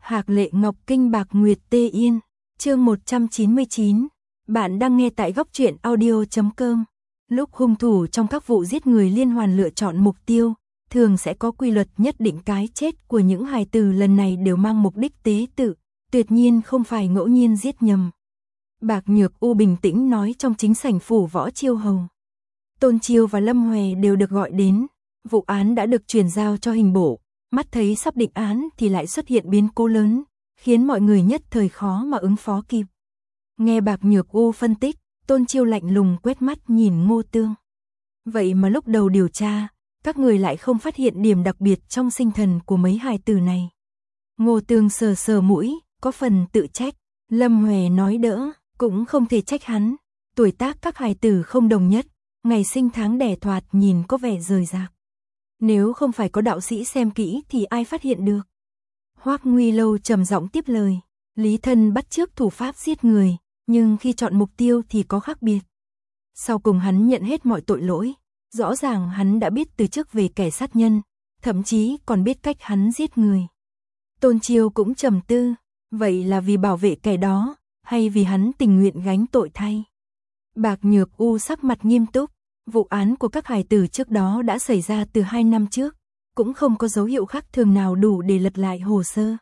Hạc Lệ Ngọc Kinh Bạc Nguyệt Tê Yên, chương 199. Bạn đang nghe tại góc truyện audio.com. Lúc hung thủ trong các vụ giết người liên hoàn lựa chọn mục tiêu, thường sẽ có quy luật nhất định. Cái chết của những hài tử lần này đều mang mục đích tế tự, tuyệt nhiên không phải ngẫu nhiên giết nhầm. Bạc Nhược U bình tĩnh nói trong chính sảnh phủ Võ Chiêu Hầu. Tôn Chiêu và Lâm Hòe đều được gọi đến, vụ án đã được chuyển giao cho hình bộ. Mắt thấy sắp định án thì lại xuất hiện biến cố lớn, khiến mọi người nhất thời khó mà ứng phó kịp. Nghe Bạc Nhược U phân tích, Tôn Chiêu lạnh lùng quét mắt nhìn Ngô Tương. Vậy mà lúc đầu điều tra, các người lại không phát hiện điểm đặc biệt trong sinh thần của mấy hài tử này. Ngô Tương sờ sờ mũi, có phần tự trách. Lâm Hòe nói đỡ, cũng không thể trách hắn. Tuổi tác các hài tử không đồng nhất, ngày sinh tháng đẻ thoạt nhìn có vẻ rời rạc. Nếu không phải có đạo sĩ xem kỹ thì ai phát hiện được. Hoắc Nguy Lâu trầm giọng tiếp lời. Lý Thân bắt chước thủ pháp giết người, nhưng khi chọn mục tiêu thì có khác biệt. Sau cùng hắn nhận hết mọi tội lỗi. Rõ ràng hắn đã biết từ trước về kẻ sát nhân, thậm chí còn biết cách hắn giết người. Tôn Chiêu cũng trầm tư. Vậy là vì bảo vệ kẻ đó, hay vì hắn tình nguyện gánh tội thay? Bạc Nhược U sắc mặt nghiêm túc. Vụ án của các hài tử trước đó đã xảy ra từ 2 năm trước, cũng không có dấu hiệu khác thường nào đủ để lật lại hồ sơ.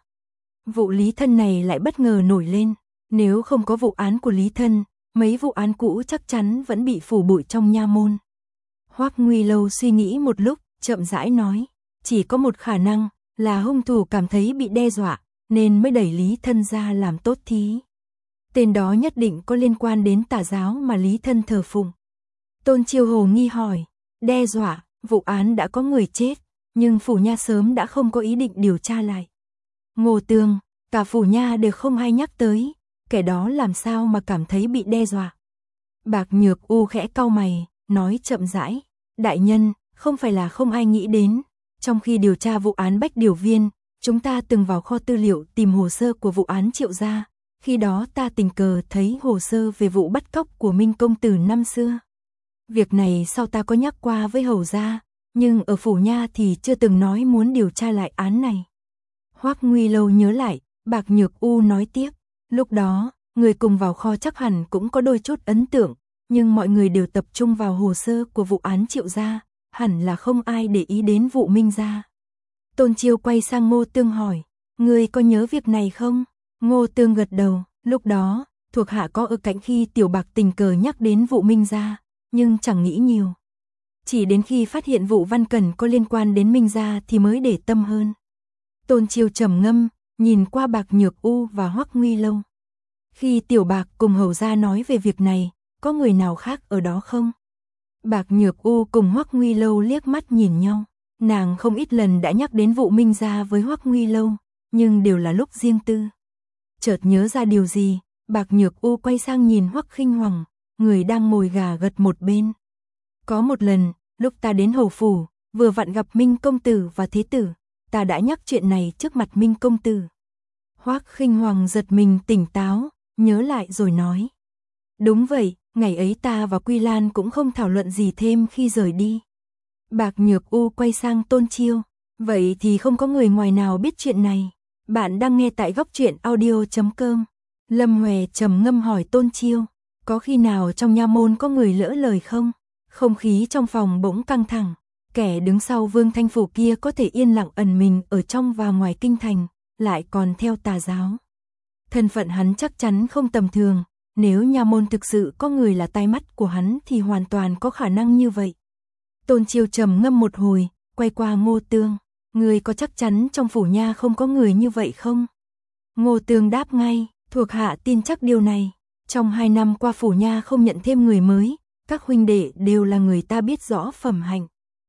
Vụ Lý Thân này lại bất ngờ nổi lên, nếu không có vụ án của Lý Thân, mấy vụ án cũ chắc chắn vẫn bị phủ bụi trong nha môn. Hoắc Nguy Lâu suy nghĩ một lúc, chậm rãi nói, chỉ có một khả năng là hung thủ cảm thấy bị đe dọa, nên mới đẩy Lý Thân ra làm tốt thí. Tên đó nhất định có liên quan đến tà giáo mà Lý Thân thờ phụng. Tôn Chiêu hồ nghi hỏi, đe dọa, vụ án đã có người chết, nhưng phủ nha sớm đã không có ý định điều tra lại. Ngô Tương, cả phủ nha đều không hay nhắc tới, kẻ đó làm sao mà cảm thấy bị đe dọa. Bạc Nhược U khẽ cau mày, nói chậm rãi, đại nhân, không phải là không ai nghĩ đến. Trong khi điều tra vụ án Bách Điều Viên, chúng ta từng vào kho tư liệu tìm hồ sơ của vụ án Triệu gia. Khi đó ta tình cờ thấy hồ sơ về vụ bắt cóc của Minh Công Tử năm xưa. Việc này sau ta có nhắc qua với hầu gia, nhưng ở phủ nha thì chưa từng nói muốn điều tra lại án này. Hoắc Nguy Lâu nhớ lại, Bạc Nhược U nói tiếp, lúc đó, người cùng vào kho chắc hẳn cũng có đôi chút ấn tượng, nhưng mọi người đều tập trung vào hồ sơ của vụ án Triệu gia, hẳn là không ai để ý đến vụ Minh gia. Tôn Chiêu quay sang Ngô Tương hỏi, người có nhớ việc này không? Ngô Tương gật đầu, lúc đó, thuộc hạ có ở cạnh khi Tiểu Bạc tình cờ nhắc đến vụ Minh gia, nhưng chẳng nghĩ nhiều. Chỉ đến khi phát hiện vụ Văn Cẩn có liên quan đến Minh gia thì mới để tâm hơn. Tôn Chiêu trầm ngâm, nhìn qua Bạc Nhược U và Hoắc Nguy Lâu. Khi Tiểu Bạc cùng hầu gia nói về việc này, có người nào khác ở đó không? Bạc Nhược U cùng Hoắc Nguy Lâu liếc mắt nhìn nhau. Nàng không ít lần đã nhắc đến vụ Minh gia với Hoắc Nguy Lâu, nhưng đều là lúc riêng tư. Chợt nhớ ra điều gì, Bạc Nhược U quay sang nhìn Hoắc Khinh Hoàng, người đang ngồi gà gật một bên. Có một lần, lúc ta đến hầu phủ, vừa vặn gặp Minh Công Tử và Thế Tử, ta đã nhắc chuyện này trước mặt Minh Công Tử. Hoắc Khinh Hoàng giật mình tỉnh táo, nhớ lại rồi nói. Đúng vậy, ngày ấy ta và Quy Lan cũng không thảo luận gì thêm khi rời đi. Bạc Nhược U quay sang Tôn Chiêu, vậy thì không có người ngoài nào biết chuyện này. Bạn đang nghe tại góc truyện audio.com. Lâm Hòe trầm ngâm hỏi Tôn Chiêu, có khi nào trong nha môn có người lỡ lời không? Không khí trong phòng bỗng căng thẳng, kẻ đứng sau Vương Thanh Phủ kia có thể yên lặng ẩn mình ở trong và ngoài kinh thành, lại còn theo tà giáo. Thân phận hắn chắc chắn không tầm thường, nếu nha môn thực sự có người là tai mắt của hắn thì hoàn toàn có khả năng như vậy. Tôn Chiêu trầm ngâm một hồi, quay qua Ngô Tương, người có chắc chắn trong phủ nha không có người như vậy không? Ngô Tương đáp ngay, thuộc hạ tin chắc điều này. Trong 2 năm qua phủ nha không nhận thêm người mới, các huynh đệ đều là người ta biết rõ phẩm hạnh.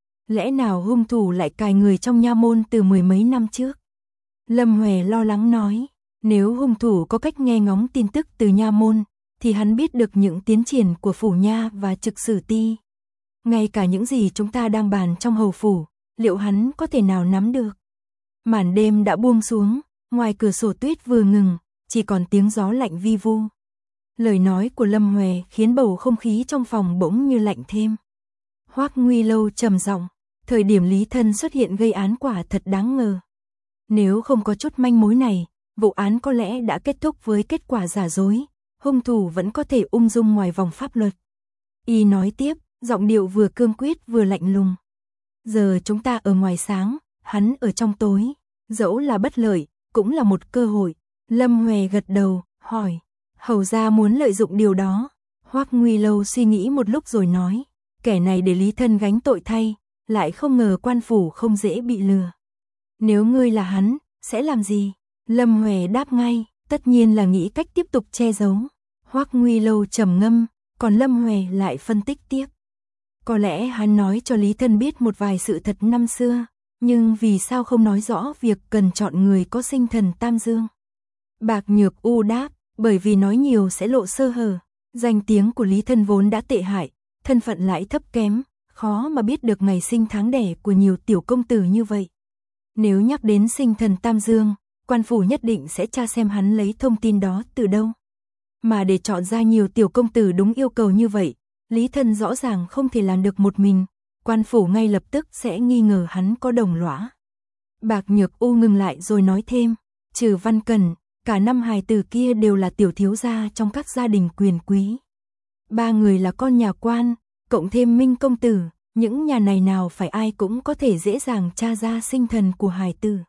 Lẽ nào hung thủ lại cài người trong nha môn từ 10 mấy năm trước? Lâm Hòe lo lắng nói, nếu hung thủ có cách nghe ngóng tin tức từ nha môn, thì hắn biết được những tiến triển của phủ nha và trực sử ti. Ngay cả những gì chúng ta đang bàn trong hầu phủ, liệu hắn có thể nào nắm được? Màn đêm đã buông xuống, ngoài cửa sổ tuyết vừa ngừng, chỉ còn tiếng gió lạnh vi vu. Lời nói của Lâm Hòe khiến bầu không khí trong phòng bỗng như lạnh thêm. Hoắc Nguy Lâu trầm giọng, thời điểm Lý Thân xuất hiện gây án quả thật đáng ngờ. Nếu không có chút manh mối này, vụ án có lẽ đã kết thúc với kết quả giả dối, hung thủ vẫn có thể ung dung ngoài vòng pháp luật. Y nói tiếp, giọng điệu vừa cương quyết vừa lạnh lùng. Giờ chúng ta ở ngoài sáng, hắn ở trong tối, dẫu là bất lợi, cũng là một cơ hội. Lâm Huệ gật đầu, hỏi, hầu gia muốn lợi dụng điều đó. Hoắc Nguy Lâu suy nghĩ một lúc rồi nói, kẻ này để Lý Thân gánh tội thay, lại không ngờ quan phủ không dễ bị lừa. Nếu ngươi là hắn, sẽ làm gì? Lâm Huệ đáp ngay, tất nhiên là nghĩ cách tiếp tục che giấu. Hoắc Nguy Lâu trầm ngâm, còn Lâm Huệ lại phân tích tiếp. Có lẽ hắn nói cho Lý Thân biết một vài sự thật năm xưa, nhưng vì sao không nói rõ việc cần chọn người có sinh thần tam dương? Bạc Nhược U đáp, bởi vì nói nhiều sẽ lộ sơ hở. Danh tiếng của Lý Thân vốn đã tệ hại, thân phận lại thấp kém, khó mà biết được ngày sinh tháng đẻ của nhiều tiểu công tử như vậy. Nếu nhắc đến sinh thần tam dương, quan phủ nhất định sẽ tra xem hắn lấy thông tin đó từ đâu. Mà để chọn ra nhiều tiểu công tử đúng yêu cầu như vậy, Lý Thân rõ ràng không thể làm được một mình, quan phủ ngay lập tức sẽ nghi ngờ hắn có đồng lõa. Bạc Nhược U ngừng lại rồi nói thêm, trừ Văn Cẩn, cả năm hài tử kia đều là tiểu thiếu gia trong các gia đình quyền quý. 3 người là con nhà quan, cộng thêm Minh công tử, những nhà này nào phải ai cũng có thể dễ dàng tra ra sinh thần của hài tử.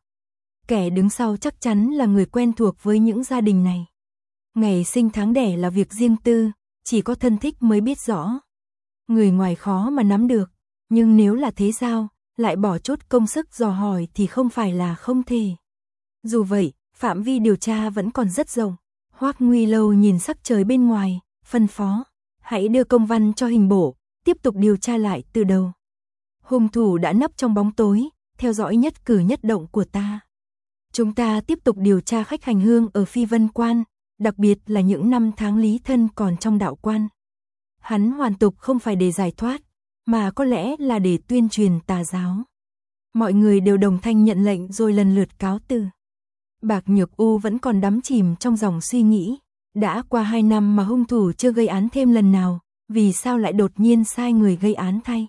Kẻ đứng sau chắc chắn là người quen thuộc với những gia đình này. Ngày sinh tháng đẻ là việc riêng tư, chỉ có thân thích mới biết rõ. Người ngoài khó mà nắm được, nhưng nếu là thế giao, lại bỏ chút công sức dò hỏi thì không phải là không thể. Dù vậy, phạm vi điều tra vẫn còn rất rộng. Hoắc Nguy Lâu nhìn sắc trời bên ngoài, phân phó, hãy đưa công văn cho hình bộ, tiếp tục điều tra lại từ đầu. Hung thủ đã nấp trong bóng tối, theo dõi nhất cử nhất động của ta. Chúng ta tiếp tục điều tra khách hành hương ở Phi Vân Quan, đặc biệt là những năm tháng Lý Thân còn trong đạo quan. Hắn hoàn tục không phải để giải thoát, mà có lẽ là để tuyên truyền tà giáo. Mọi người đều đồng thanh nhận lệnh rồi lần lượt cáo từ. Bạc Nhược U vẫn còn đắm chìm trong dòng suy nghĩ. Đã qua 2 năm mà hung thủ chưa gây án thêm lần nào, vì sao lại đột nhiên sai người gây án thay?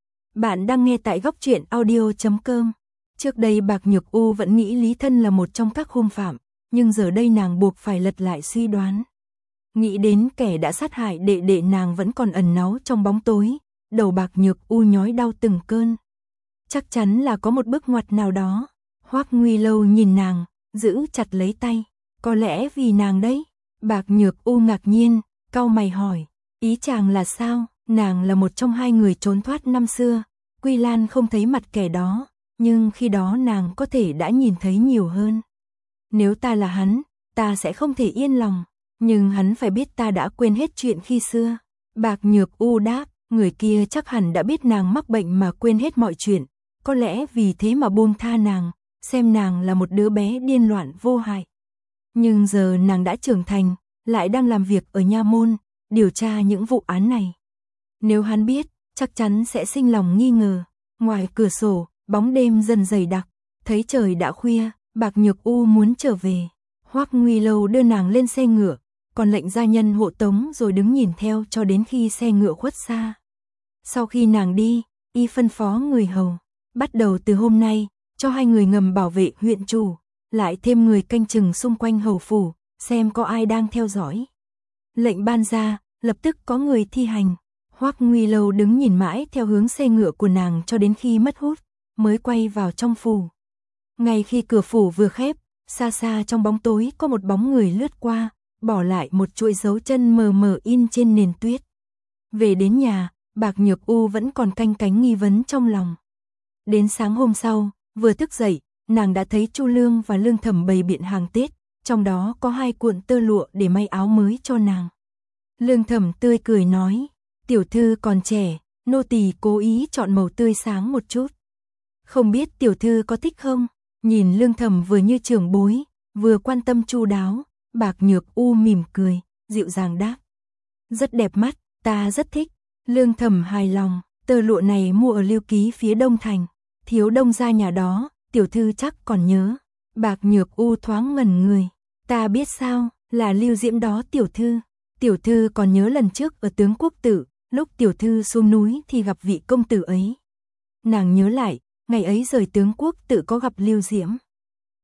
Bạn đang nghe tại Góc Truyện Audio.com. Trước đây Bạc Nhược U vẫn nghĩ Lý Thân là một trong các hung phạm, nhưng giờ đây nàng buộc phải lật lại suy đoán. Nghĩ đến kẻ đã sát hại đệ đệ nàng vẫn còn ẩn náu trong bóng tối, đầu Bạc Nhược U nhói đau từng cơn. Chắc chắn là có một bước ngoặt nào đó. Hoắc Nguy Lâu nhìn nàng, giữ chặt lấy tay. Có lẽ vì nàng đấy. Bạc Nhược U ngạc nhiên, cau mày hỏi, ý chàng là sao? Nàng là một trong 2 người trốn thoát năm xưa. Quy Lan không thấy mặt kẻ đó, nhưng khi đó nàng có thể đã nhìn thấy nhiều hơn. Nếu ta là hắn, ta sẽ không thể yên lòng, nhưng hắn phải biết ta đã quên hết chuyện khi xưa. Bạc Nhược U đáp, người kia chắc hẳn đã biết nàng mắc bệnh mà quên hết mọi chuyện, có lẽ vì thế mà buông tha nàng, xem nàng là một đứa bé điên loạn vô hại. Nhưng giờ nàng đã trưởng thành, lại đang làm việc ở nha môn, điều tra những vụ án này. Nếu hắn biết, chắc chắn sẽ sinh lòng nghi ngờ. Ngoài cửa sổ, bóng đêm dần dày đặc, thấy trời đã khuya, Bạc Nhược U muốn trở về. Hoắc Nguy Lâu đưa nàng lên xe ngựa, còn lệnh gia nhân hộ tống rồi đứng nhìn theo cho đến khi xe ngựa khuất xa. Sau khi nàng đi, y phân phó người hầu, bắt đầu từ hôm nay, cho 2 người ngầm bảo vệ huyện chủ, lại thêm người canh chừng xung quanh hầu phủ, xem có ai đang theo dõi. Lệnh ban ra, lập tức có người thi hành. Hoắc Nguy Lâu đứng nhìn mãi theo hướng xe ngựa của nàng cho đến khi mất hút, mới quay vào trong phủ. Ngay khi cửa phủ vừa khép, xa xa trong bóng tối có một bóng người lướt qua, bỏ lại một chuỗi dấu chân mờ mờ in trên nền tuyết. Về đến nhà, Bạc Nhược U vẫn còn canh cánh nghi vấn trong lòng. Đến sáng hôm sau, vừa thức dậy, nàng đã thấy Chu Lương và Lương Thẩm bày biện hàng Tết, trong đó có 2 cuộn tơ lụa để may áo mới cho nàng. Lương Thẩm tươi cười nói, tiểu thư còn trẻ, nô tỳ cố ý chọn màu tươi sáng một chút. Không biết tiểu thư có thích không? Nhìn Lương Thẩm vừa như trưởng bối, vừa quan tâm chu đáo, Bạc Nhược U mỉm cười, dịu dàng đáp. Rất đẹp mắt, ta rất thích. Lương Thẩm hài lòng, tơ lụa này mua ở Lưu Ký phía Đông Thành. Thiếu đông gia nhà đó, tiểu thư chắc còn nhớ. Bạc Nhược U thoáng ngẩn người. Ta biết sao, là Lưu Diễm đó tiểu thư. Tiểu thư còn nhớ lần trước ở Tướng Quốc Tự, lúc tiểu thư xuống núi thì gặp vị công tử ấy. Nàng nhớ lại, ngày ấy rời Tướng Quốc Tự có gặp Lưu Diễm.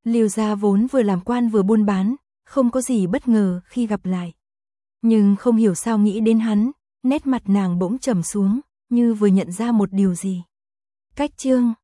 Liêu gia vốn vừa làm quan vừa buôn bán, không có gì bất ngờ khi gặp lại. Nhưng không hiểu sao nghĩ đến hắn, nét mặt nàng bỗng trầm xuống, như vừa nhận ra một điều gì. Cách chương